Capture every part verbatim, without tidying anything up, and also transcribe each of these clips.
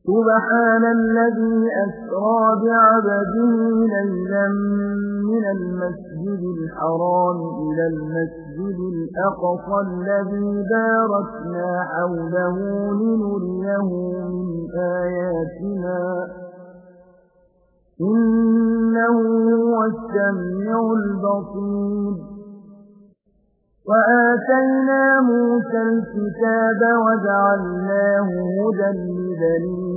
سبحان الذي أسرى بعبده ليلا من المسجد الحرام إلى المسجد الأقصى الذي باركنا حوله لنريه من آياتنا إنه هو السميع البصير. وآتينا موسى الكتاب وجعلناه هدى لبني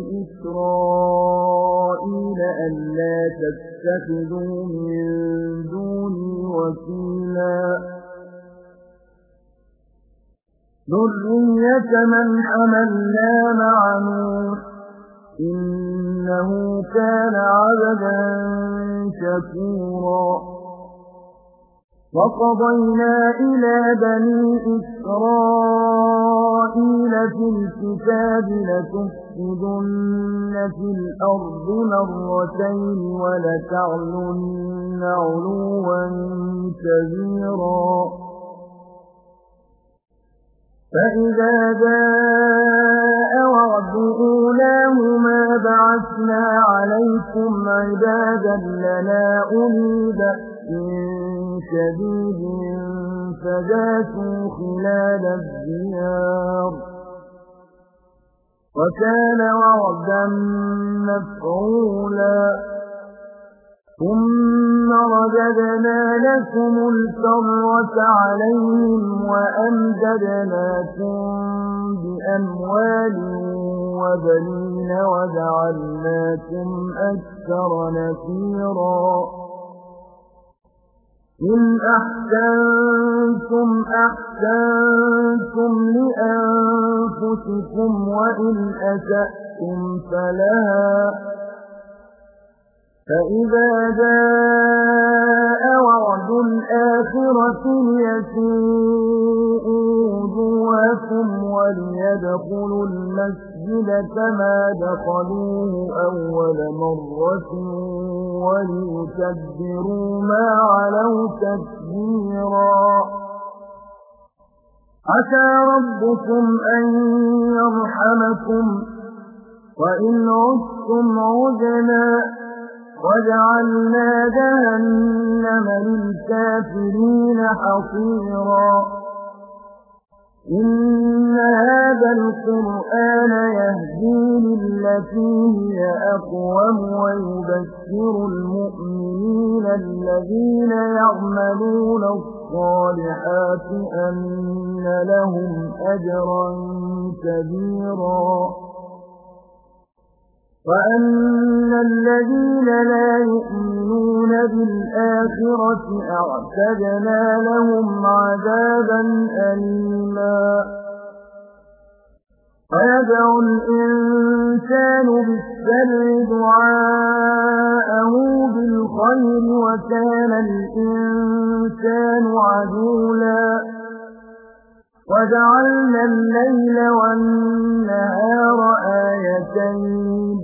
إسرائيل ألا تتخذوا من دوني وكيلا ذرية من حملنا مع نوح إنه كان عبدا شكورا. وقضينا إلى بني إسرائيل في الكتاب لتفسدن في الأرض مرتين ولتعلن علوا كبيرا. فإذا جاء وعد أولاهما بعثنا عليكم عبادا لنا أولي بأس شديد فجاسوا خلال الديار وكان وعدا مفعولا. ثم رددنا لكم الكرة عليهم وأمددناكم بأموال وبنين وجعلناكم أكثر نفيرا. إن أحسنتم أحسنتم لأنفسكم وإن أسأتم فلها. فإذا جاء وعد الآخرة ليسوءوا وجوهكم وليدخلوا المسجد كما دخلوه أول مرة وليتبروا ما علوا تتبيرا. عسى ربكم أن يرحمكم وإن عدتم عدنا وجعلنا جهنم للكافرين حصيرا. إن هذا القرآن يهدي للتي هي أقوم ويبشر المؤمنين الذين يعملون الصالحات أن لهم أجرا كبيرا. وأن الذين لا يؤمنون بالآخرة أعتدنا لهم عذابا أليما. ويدعو الإنسان بالشر دعاءه بالخير وكان الإنسان عجولا. وجعلنا الليل والنهار آيتين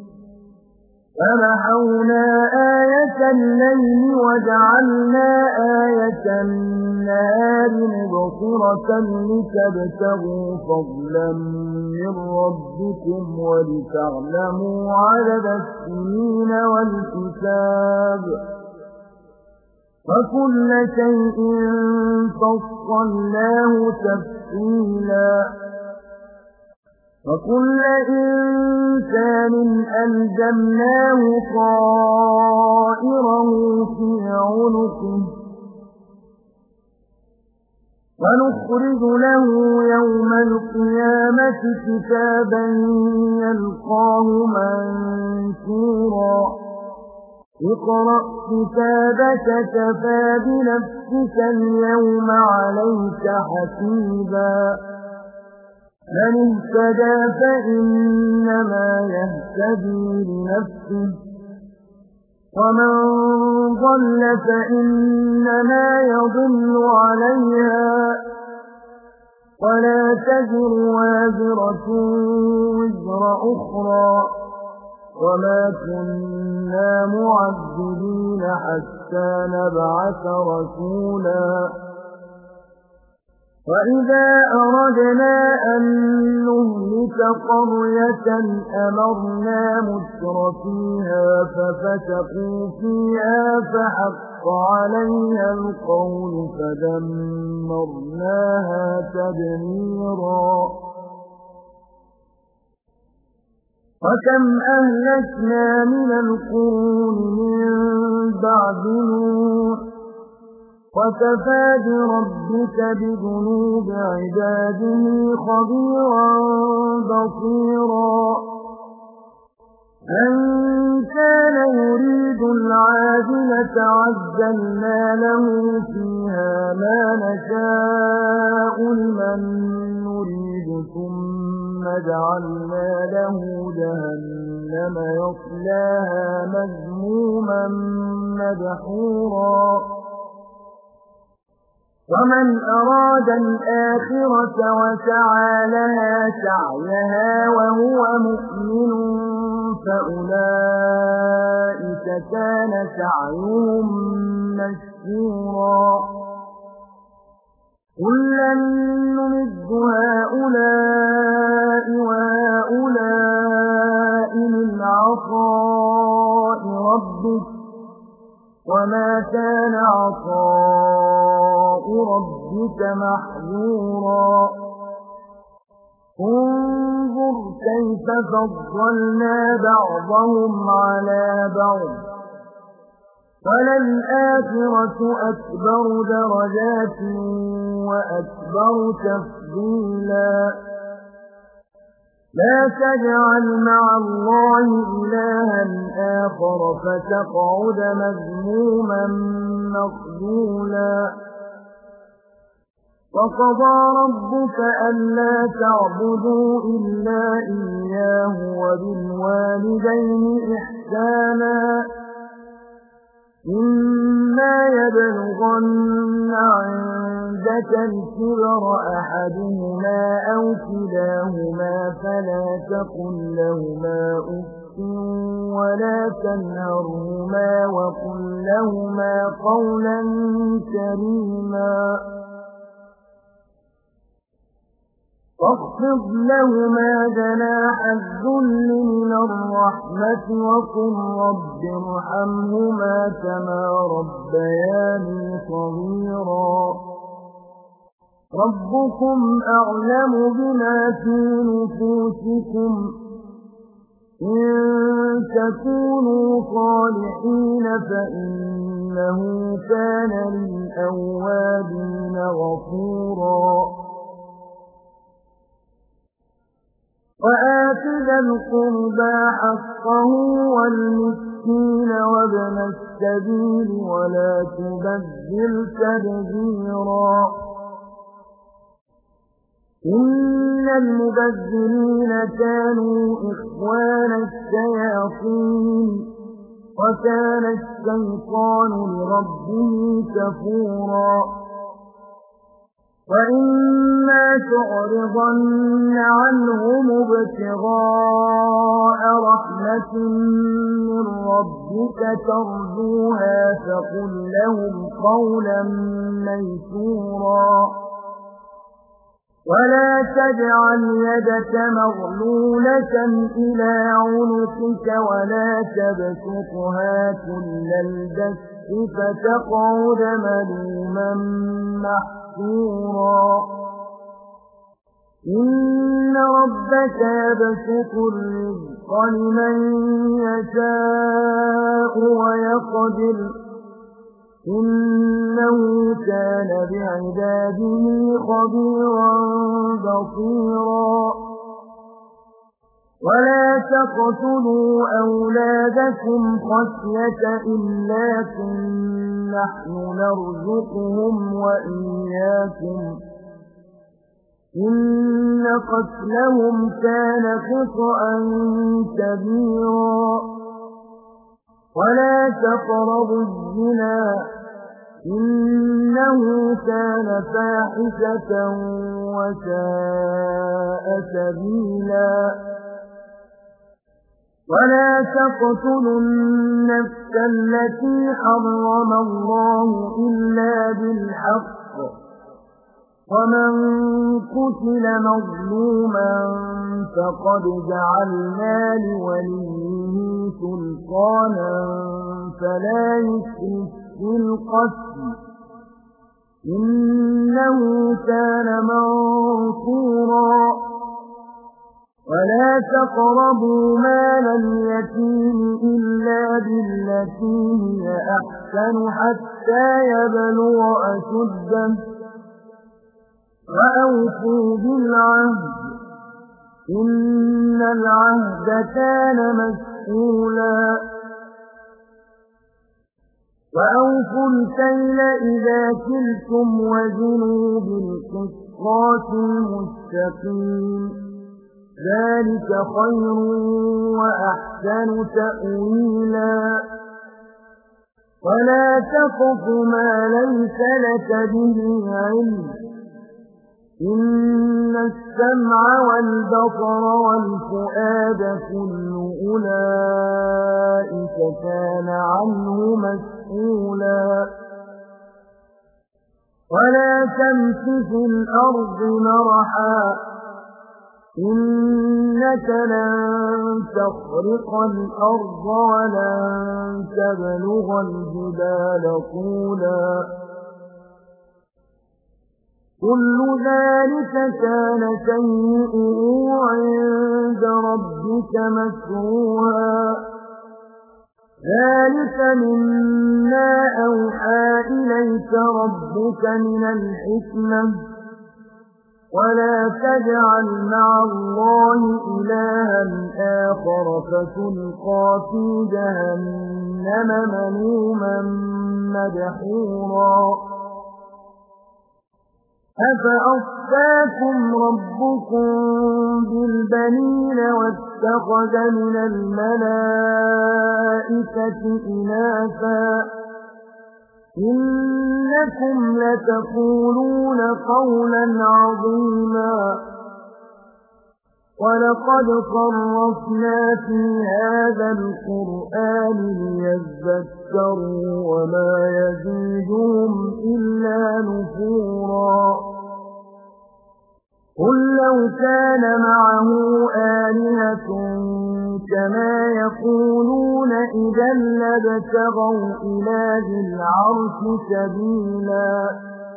فمحونا آية الليل وجعلنا آية النهار مبصرة لتبتغوا فضلا من ربكم ولتعلموا عدد السنين والحساب وكل شيء فصلناه تفصيلا. وكل إنسان ألزمناه طائره في عنقه ونخرج له يوم القيامة كتابا يلقاه منشورا. اقرأ كتابك كفى بنفسك اليوم عليك حسيبا. من اهتدى فإنما يهتدي لنفسه ومن ضل فإنما يضل عليها ولا تزر وازرة وزر أخرى وما كنا معذبين حتى نبعث رسولا. وَإِذَا أَرَدْنَا أَن نُّهْلِكَ قَرْيَةً أَمَرْنَا مُتْرَفِيهَا فَفَسَقُوا فِيهَا فَحَقَّ عَلَيْهَا الْقَوْلُ فَدَمَّرْنَاهَا تَدْمِيرًا وَكَمْ أَهْلَكْنَا مِنَ الْقُرُونِ مِن بَعْدِ نُوحٍ وَكَفَىٰ بِرَبِّكَ بِذُنُوبِ عِبَادِهِ خَبِيرًا بَصِيرًا مَن كَانَ يُرِيدُ الْعَاجِلَةَ عَجَّلْنَا لَهُ فِيهَا مَا نَشَاءُ لِمَن نُّرِيدُ ثُمَّ جَعَلْنَا لَهُ جَهَنَّمَ يَصْلَاهَا مَذْمُومًا مَّدْحُورًا وَمَنْ أَرَادَ الْآخِرَةَ وَسَعَىٰ لَهَا سَعْيَهَا وَهُوَ مُؤْمِنٌ فَأُولَٰئِكَ كَانَ سَعْيُهُم مَّشْكُورًا كُلًّا نُّمِدُّ هَٰؤُلَاءِ وَهَٰؤُلَاءِ مِنْ عَطَاءِ رَبِّكَ وَمَا كَانَ عَطَاءُ رَبِّكَ مَحْظُورًا انظُرْ كَيْفَ فَضَّلْنَا بَعْضَهُمْ عَلَىٰ بَعْضٍ وَلَلْآخِرَةُ أَكْبَرُ دَرَجَاتٍ وَأَكْبَرُ تَفْضِيلًا لَا تَجْعَلْ مَعَ اللَّهِ إِلَٰهًا آخَرَ فَتَقْعُدَ مَذْمُومًا مَّخْذُولًا وَقَضَىٰ رَبُّكَ أَلَّا تَعْبُدُوا إِلَّا إِيَّاهُ وَبِالْوَالِدَيْنِ إِحْسَانًا إِمَّا يَبْلُغَنَّ عِندَكَ الْكِبَرَ أَحَدُهُمَا أَوْ كِلَاهُمَا فَلَا تَقُل لَّهُمَا أُفٍّ وَلَا تَنْهَرْهُمَا وَقُل لَّهُمَا قَوْلًا كَرِيمًا وَاخْفِضْ لَهُمَا جَنَاحَ الذُّلِّ مِنَ الرَّحْمَةِ وَقُل رَّبِّ ارْحَمْهُمَا كَمَا رَبَّيَانِي صَغِيرًا رَّبُّكُمْ أَعْلَمُ بِمَا فِي نُفُوسِكُمْ إِن تَكُونُوا صَالِحِينَ فَإِنَّهُ كَانَ لِلْأَوَّابِينَ غَفُورًا وَآتِ ذَا الْقُرْبَىٰ حَقَّهُ وَالْمِسْكِينَ وَابْنَ السَّبِيلِ وَلَا تُبَذِّرْ تَبْذِيرًا إِنَّ الْمُبَذِّرِينَ كَانُوا إِخْوَانَ الشَّيَاطِينِ وَكَانَ الشَّيْطَانُ لِرَبِّهِ كَفُورًا وَإِمَّا تُعْرِضَنَّ عَنْهُمُ ابْتِغَاءَ رَحْمَةٍ مِّن رَّبِّكَ تَرْجُوهَا فَقُل لَّهُمْ قَوْلًا مَّيْسُورًا وَلَا تَجْعَلْ يَدَكَ مَغْلُولَةً إِلَىٰ عُنُقِكَ وَلَا تَبْسُطْهَا كُلَّ الْبَسْطِ فَتَقْعُدَ مَلُومًا محسورا إِنَّ رَبَّكَ يَبْسُطُ الرِّزْقَ لِمَن يَشَاءُ وَيَقْدِرُ إِنَّهُ كَانَ بِعِبَادِهِ خَبِيرًا بَصِيرًا وَلَا تَقْتُلُوا أَوْلَادَكُمْ خَشْيَةَ إِمْلَاقٍ نَّحْنُ نَرْزُقُهُمْ وَإِيَّاكُمْ إِنَّ قَتْلَهُمْ كَانَ خِطْئً كَبِيرًا وَلَا تَقْرَبُوا الزِّنَا إِنَّهُ كَانَ فَاحِشَةً وَسَاءَ سَبِيلًا وَلَا تَقْتُلُوا النَّفْسَ الَّتِي حَرَّمَ اللَّهُ إِلَّا بِالْحَقِّ ومن قتل مظلوما فقد جعلنا لوليه سلطانا فلا يسرف في القتل إنه كان منصورا ولا تقربوا مال اليتيم إلا بالتي هي أحسن حتى يبلغ أشده وأوفوا بالعهد إن العهد كان مسئولا وأوفوا الكيل إذا كلتم وزنوا بالقسطاس المستقيم ذلك خير وأحسن تأويلا ولا تقف ما ليس لك به علم إن السمع والبصر والفؤاد كل أولئك كان عنه مسؤولا ولا تمش في الأرض مرحا إنك لن تخرق الأرض ولن تبلغ الجبال طولا كل ذلك كان سيئه عند ربك مكروها ذلك مما أوحى إليك ربك من الحكمة ولا تجعل مع الله إلها آخر فتلقى في جهنم ملوما مدحورا أفأصفاكم ربكم بالبنين واتخذ من الملائكة إناثا إنكم لتقولون قولا عظيما ولقد صرفنا في هذا القرآن ليذكروا وما يزيدهم إلا نفورا قل لو كان معه آلهة كما يقولون إذا لابتغوا إلى ذي العرش سبيلا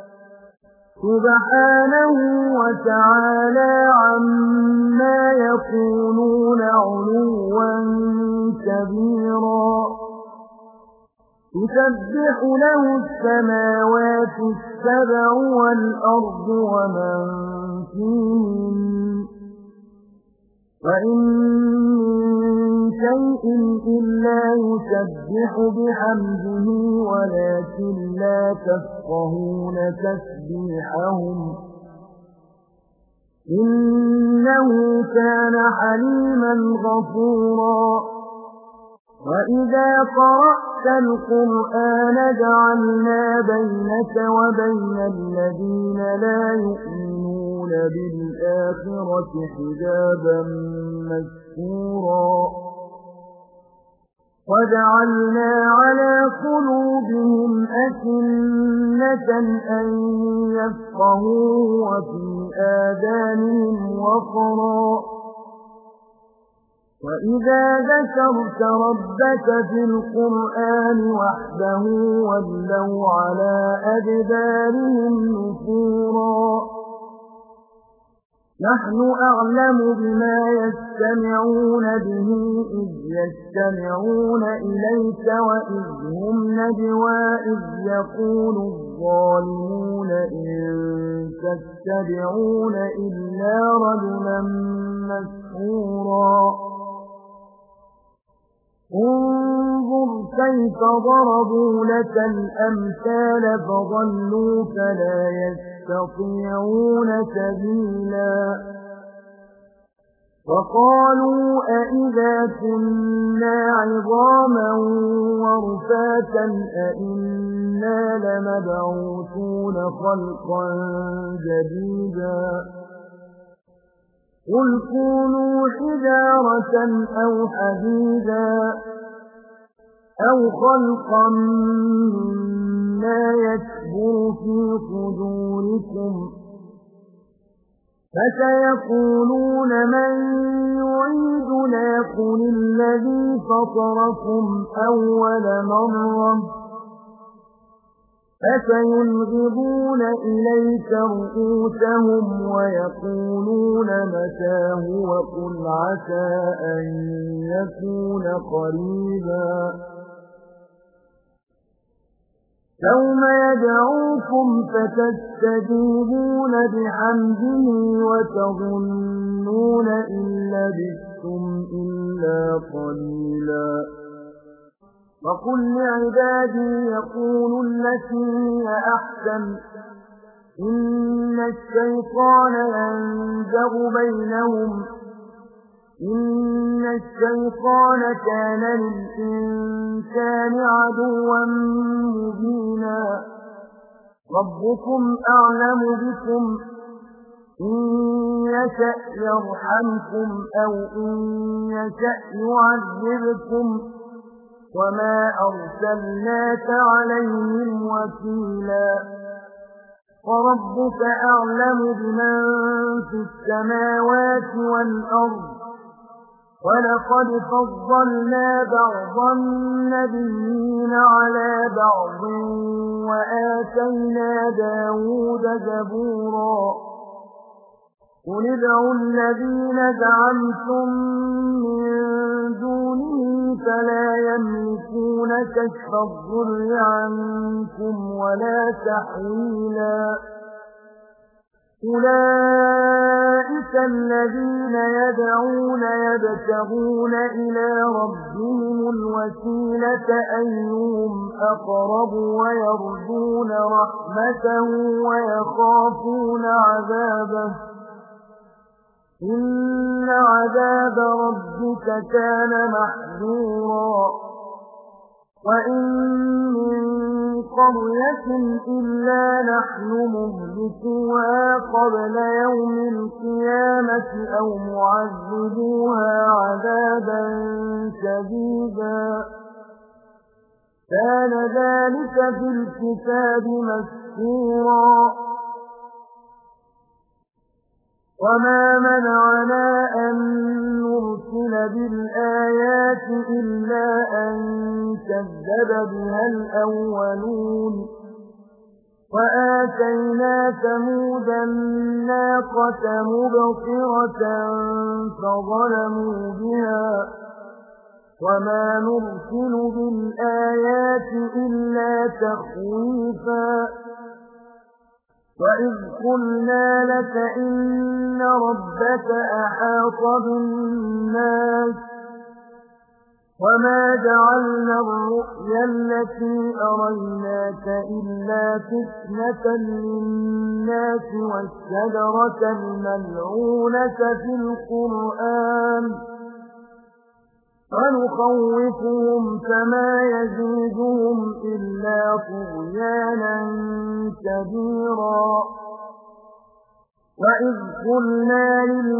سبحانه وتعالى عما يقولون علوا كبيرا تسبح له السماوات السبع والأرض ومن فيهن وإن من شيء إلا يسبح بحمده ولكن لا تفقهون تسبيحهم إنه كان حليما غفورا وإذا قرأت القرآن جعلنا بينك وبين الذين لا يؤمنون بالآخرة حجابا مستورا وجعلنا على قلوبهم أكنة أن يفقهوا وفي آذانهم وقرا وإذا ذكرت ربك في القرآن وحده ولوا على أدبارهم نفورا نحن أعلم بما يستمعون به إذ يستمعون إليك وإذ هم نجوى إذ يقول الظالمون إن تتبعون إلا رجلا مسحورا انظر كيف ضربوا لك الأمثال فضلوا فلا يستطيعون سبيلا وقالوا أئذا كنا عظاما ورفاتا أئنا لمبعوثون خلقا جديدا قل كونوا حجارة أو حديدا أو خلقا مما يكبر في صدوركم فسيقولون من يعيدنا قل الذي فطركم أول مرة فسينغضون إليك رؤوسهم ويقولون متى هو قل عسى أن يكون قريبا يوم يدعوكم فتستجيبون بحمده وتظنون إن لبثتم إلا قليلا وقل لعبادي يقولوا التي هي أحسن إن الشيطان ينزغ بينهم إن الشيطان كان للإنسان عدوا مبينا ربكم أعلم بكم إن يشأ يرحمكم أو إن يشأ يعذبكم وما أرسلناك عليهم وكيلا وربك أعلم بمن في السماوات والأرض ولقد فضلنا بعض النبيين على بعض وآتينا داود زبورا قل ادعوا الذين زعمتم من دونه فلا يملكون كشف الضر عنكم ولا تحويلا أولئك الذين يدعون يبتغون إلى ربهم الوسيلة أيهم أقرب ويرجون رحمته ويخافون عذابه إن عذاب ربك كان محذورا وإن من قرية إلا نحن مهلكوها قبل يوم القيامة أو معذبوها عذابا شديدا كان ذلك في الكتاب مسطورا وما منعنا أن نرسل بالآيات إلا أن كذب بها الأولون وآتينا ثمود الناقة مبصرة فظلموا بها وما نرسل بالآيات إلا تخويفا وإذ قلنا لك إن ربك أحاط بالناس وما جعلنا الرؤيا التي أريناك إلا فتنة للناس والشجرة الملعونة في القرآن ونخوفهم فما يزيدهم إلا طغيانا كبيرا وإذ قلنا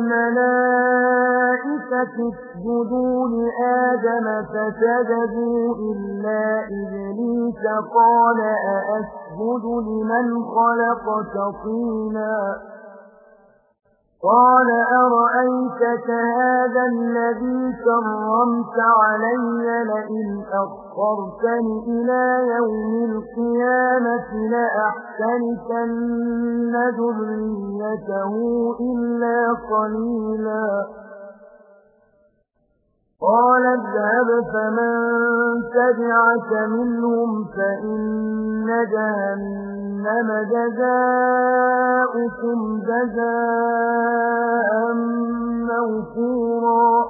للملائكة اسجدوا لآدم فسجدوا إلا إبليس قال أأسجد لمن خلقت طينا قال أرأيتك هذا الذي كرمت علي لئن أخرتني إلى يوم القيامة لأحتركن ذريته إلا قليلا قال اذهب فمن تبعك منهم فإن جهنم جزاؤكم جزاء موفورا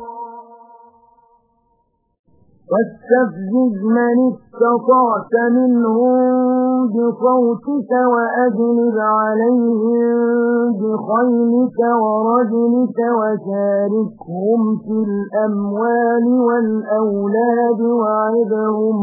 واستفزز من استطعت منهم بصوتك وأجلب عليهم بخيلك ورجلك وشاركهم في الأموال والأولاد وعدهم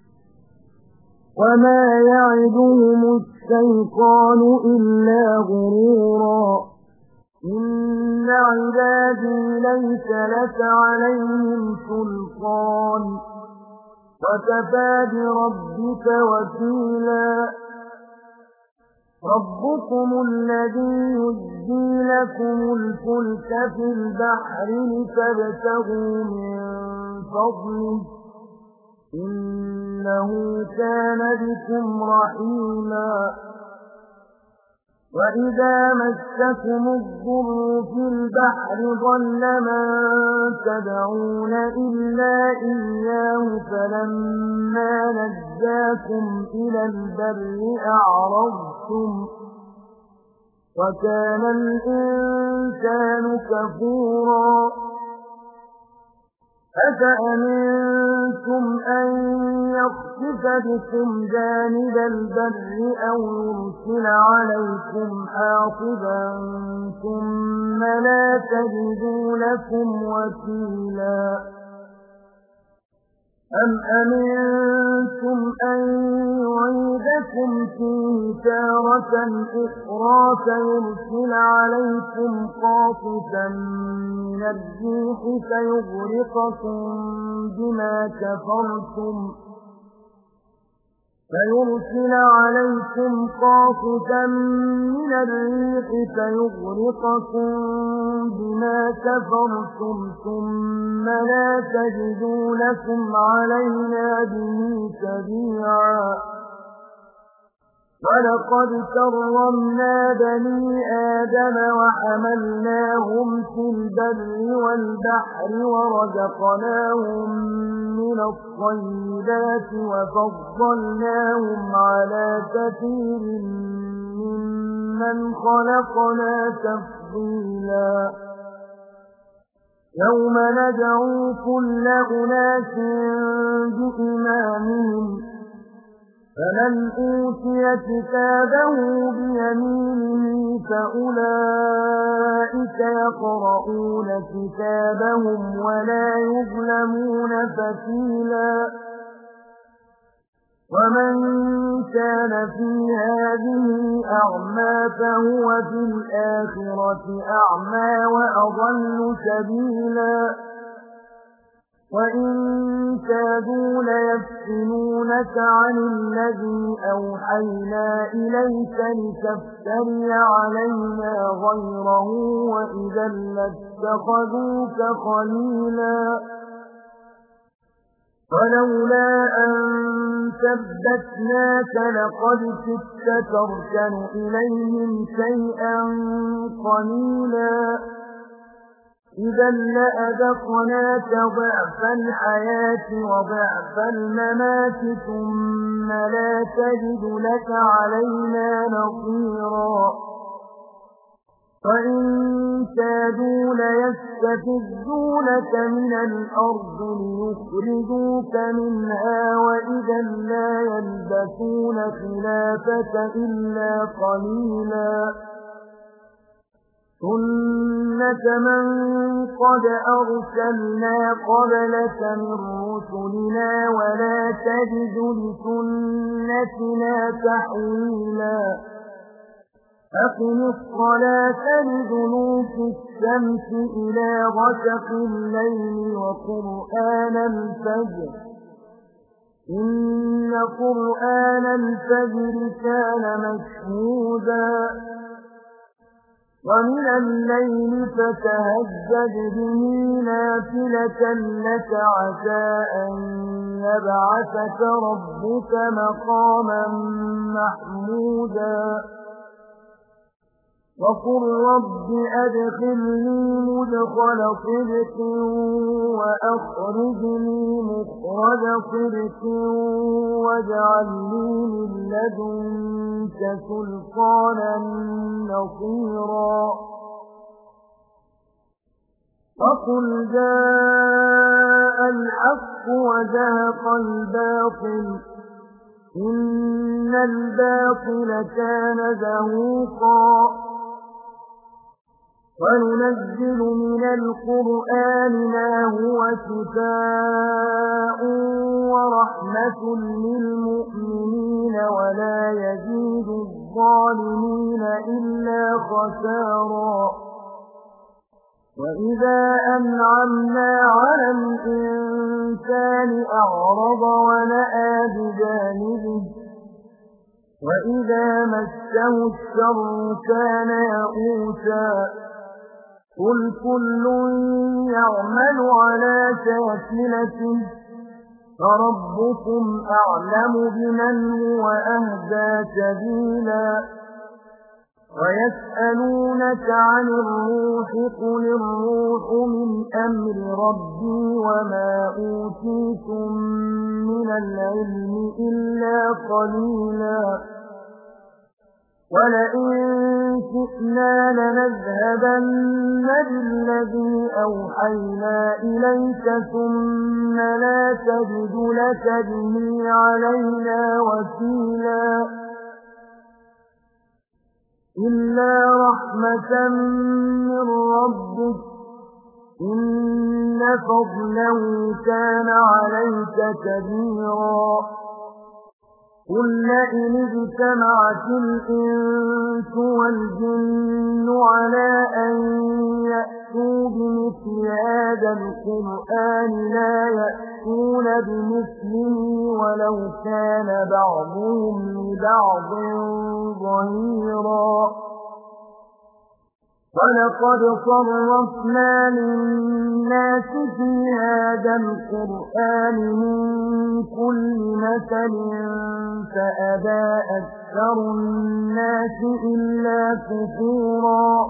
وما يعدهم الشيطان إلا غرورا إن عبادي ليس لك عليهم سلطان وكفى بربك وكيلا ربكم الذي يجزي لكم الفلك في البحر لتبتغوا من فضله إنه كان بكم رحيما وإذا مسكم الضر في البحر ضل من تدعون إلا إياه فلما نجاكم إلى البر أعرضتم وكان الإنسان كفورا أفأمنتم أن يخسف بكم جانب البر أو يرسل عليكم حاصبا ثم لا تجدوا لكم وكيلا أم أمنتم أن يعيدكم فيه تارة أخرى فيرسل عليكم قاصفا من الريح فيغرقكم بما كفرتم فيرسل عليكم قاصفا من الريح فيغرقكم بما كفرتم ثم لا تجدوا لكم علينا به تبيعا ولقد كرمنا بني آدم وحملناهم في البر والبحر ورزقناهم من الطيبات وفضلناهم على كثير ممن خلقنا تفضيلا يوم ندعو كل أناس بإمامهم فمن أوتي كتابه بيمينه فأولئك يقرؤون كتابهم ولا يظلمون فتيلا ومن كان في هذه أعمى فهو في الآخرة أعمى وأضل سبيلا وإن كادوا ليفتنونك عن الذي أوحينا إليك لتفتري علينا غيره وإذا لاتخذوك خليلا ولولا أن ثبتناك لقد كدت تركن إليهم شيئا قليلا إذا لأذقناك ضعف الحياة وضعف الممات ثم لا تجد لك علينا نصيرا وإن كادوا ليستفزونك من الأرض ليخرجوك منها وإذا لا يلبثون خلافك إلا قليلا سنة من قد أرسلنا قبلك من رسلنا ولا تجد لسنتنا تحويلا أقم الصلاة لدلوك الشمس إلى غسق الليل وقرآن الفجر إن قرآن الفجر كان مشهودا ومن الليل فتهجد به نافلة لك عسى أن يبعثك ربك مقاما محمودا وقل رب أدخلني مدخل صدق وأخرجني مخرج صدق واجعل لي من لدنك سلطانا نصيرا وقل جاء الحق وزهق الباطل إن الباطل كان زهوقا وننزل من القرآن ما هو شفاء ورحمة للمؤمنين ولا يزيد الظالمين إلا خسارا وإذا أنعمنا على الإنسان أعرض ونأى بجانبه وإذا مس مسه الشر كان يئوسا قل كل يعمل على شاكلته فربكم أعلم بمن هو أهدى سبيلا ويسألونك عن الروح قل الروح من أمر ربي وما أوتيتم من العلم إلا قليلا ولئن شئنا لنذهبن بالذي أوحينا إليك ثم لا تجد لك به علينا وكيلا إلا رحمة من ربك إن فضله كان عليك كبيرا قل لئن اجتمعت الإنس والجن على أن يأتوا بمثل هذا القرآن لا يأتون بمثله ولو كان بعضهم لبعض ظهيرا ولقد صرفنا للناس في هذا القرآن من كل مثل فأبى أكثر الناس إلا كفورا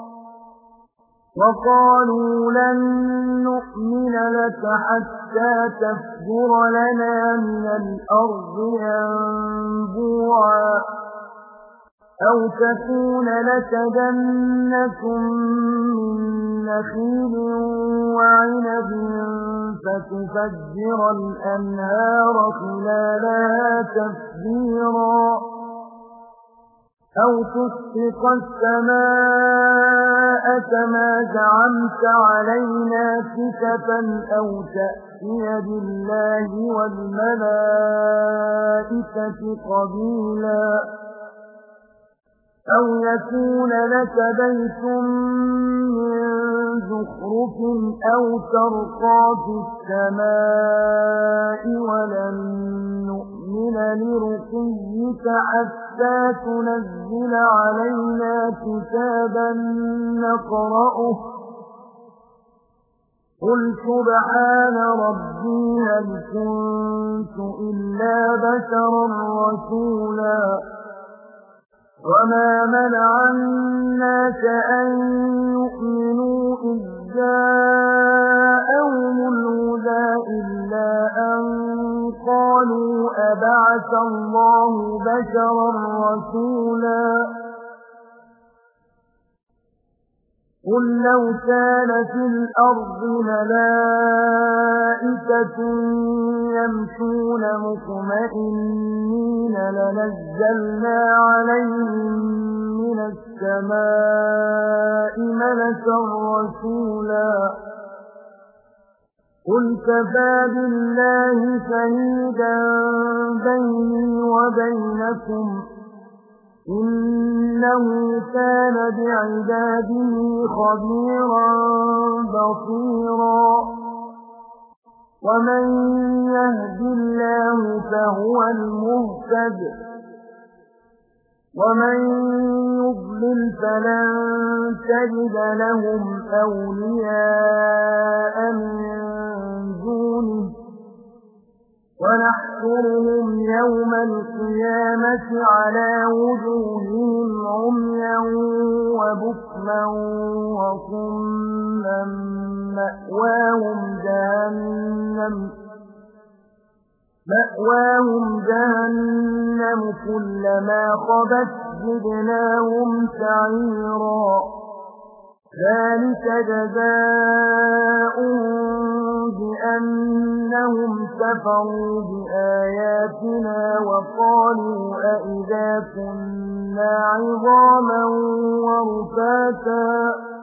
وقالوا لن نؤمن لك حتى تفجر لنا من الأرض ينبوعا أو تكون لك جنة من نخيل وعنب فتفجر الأنهار خلالها تفجيرا أو تسقط السماء كما زعمت علينا كسفا أو تأتي بالله والملائكة قبيلا أو يكون لك بيت من زخرف أو ترقى في السماء ولن نؤمن لرقيك حتى تنزل علينا كتابا نقرأه قل سبحان ربي هل كنت إلا بشرا رسولا وما منع الناس أن يؤمنوا إذ جاءهم الهدى إلا أن قالوا أبعث الله بشرا رسولا قل لو كان في الأرض ملائكة يمشون مطمئنين لنزلنا عليهم من السماء ملكا رسولا قل كفى بالله شهيدا بيني وبينكم إنه كان بعباده خبيرا بصيرا ومن يهد الله فهو المهتد ومن يضلل فلن تجد لهم أولياء من دونه ونحشرهم يوم القيامة على وجوههم عميا وبكما وصما مأواهم جهنم مأواهم جهنم كلما خبت زدناهم سعيرا ذلك جزاؤهم بأنهم كفروا بآياتنا وقالوا أئذا كنا عظاما ورفاتا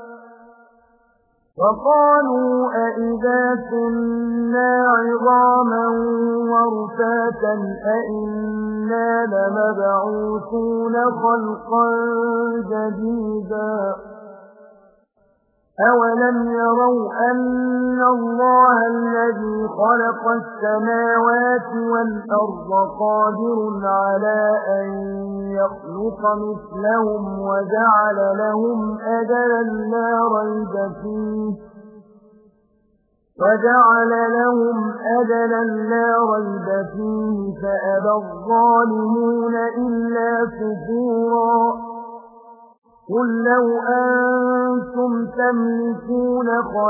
وقالوا أئذا كنا عظاما ورفاتا أئنا لمبعوثون خلقا جديدا أولم يروا أن الله الذي الذي خلق السماوات والأرض قادر على أن يخلق مثلهم وجعل لهم أجلا لا ريب فيه وجعل لهم أجلا لا ريب فيه فأبى الظالمون إلا كفورا قل لو أنتم تملكون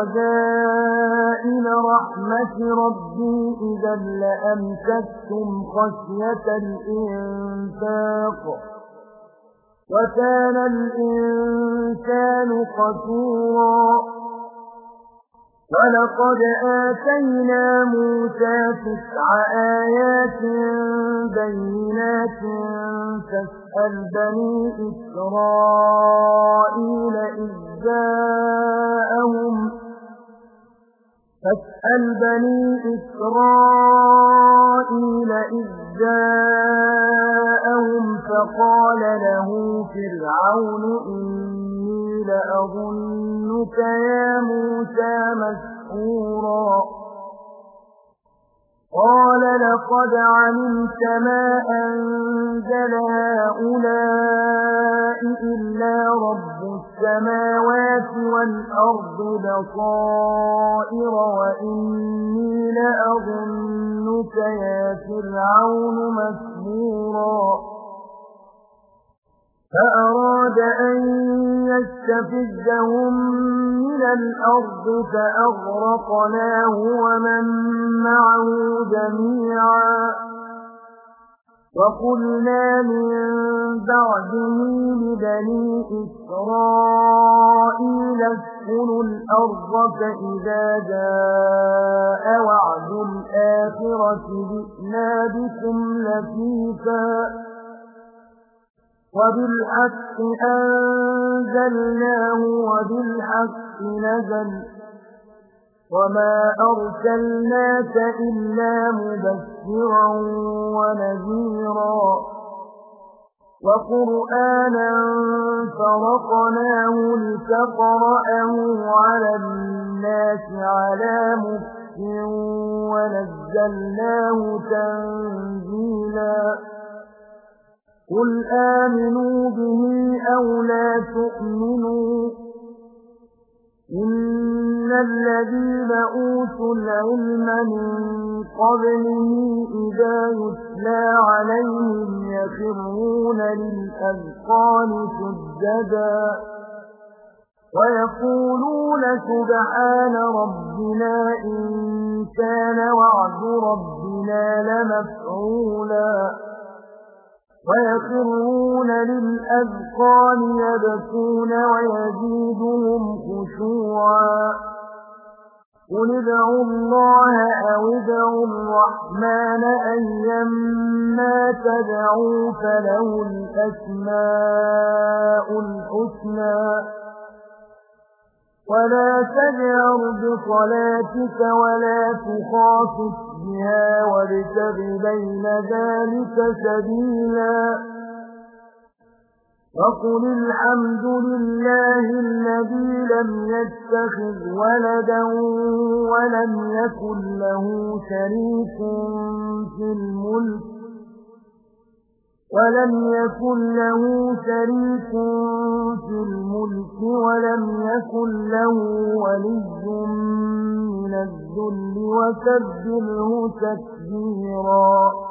خزائن رحمة ربي إذا لأمسكتم خشية الإنفاق وكان الإنسان قتورا ولقد آتينا موسى تسع آيات بينات فاسأل بني إسرائيل إذ جاءهم فاسأل بني إسرائيل إذ جاءهم فقال له فرعون إني لأظنك يا موسى مسحورا قال لقد علمت ما أنزل هؤلاء إلا رب السماوات والأرض بصائر وإني لأظنك يا فرعون مسحورا فأراد أن يستفزهم من الأرض فأغرقناه ومن معه جميعا وقلنا من بعده لبني إسرائيل اسكنوا الأرض فإذا جاء وعد الآخرة جئنا بكم لفيفا وبالحق أنزلناه وبالحق نزل وما أرسلناك إلا مبشرا ونذيرا وقرآنا فرقناه لتقرأه على الناس على مكث ونزلناه تنزيلا قل آمنوا به أو لا تؤمنوا إن الذين أوتوا العلم من قبله إذا يتلى عليهم يخرون للأذقان سجدا ويقولون سبحان ربنا إن كان وعد ربنا لمفعولا ويخرون للأذقان يبكون ويزيدهم خشوعا قل ادعوا الله أو ادعوا الرحمن أيما تدعوا فله الأسماء الحسنى ولا تجهر بصلاتك ولا تخافت بها وابتغ بين ذلك سبيلا وقل الحمد لله الذي لم يتخذ ولدا ولم يكن له شريك في الملك ولم يكن له شريك في الملك ولم يكن له ولي من الذل وكبره تكبيرا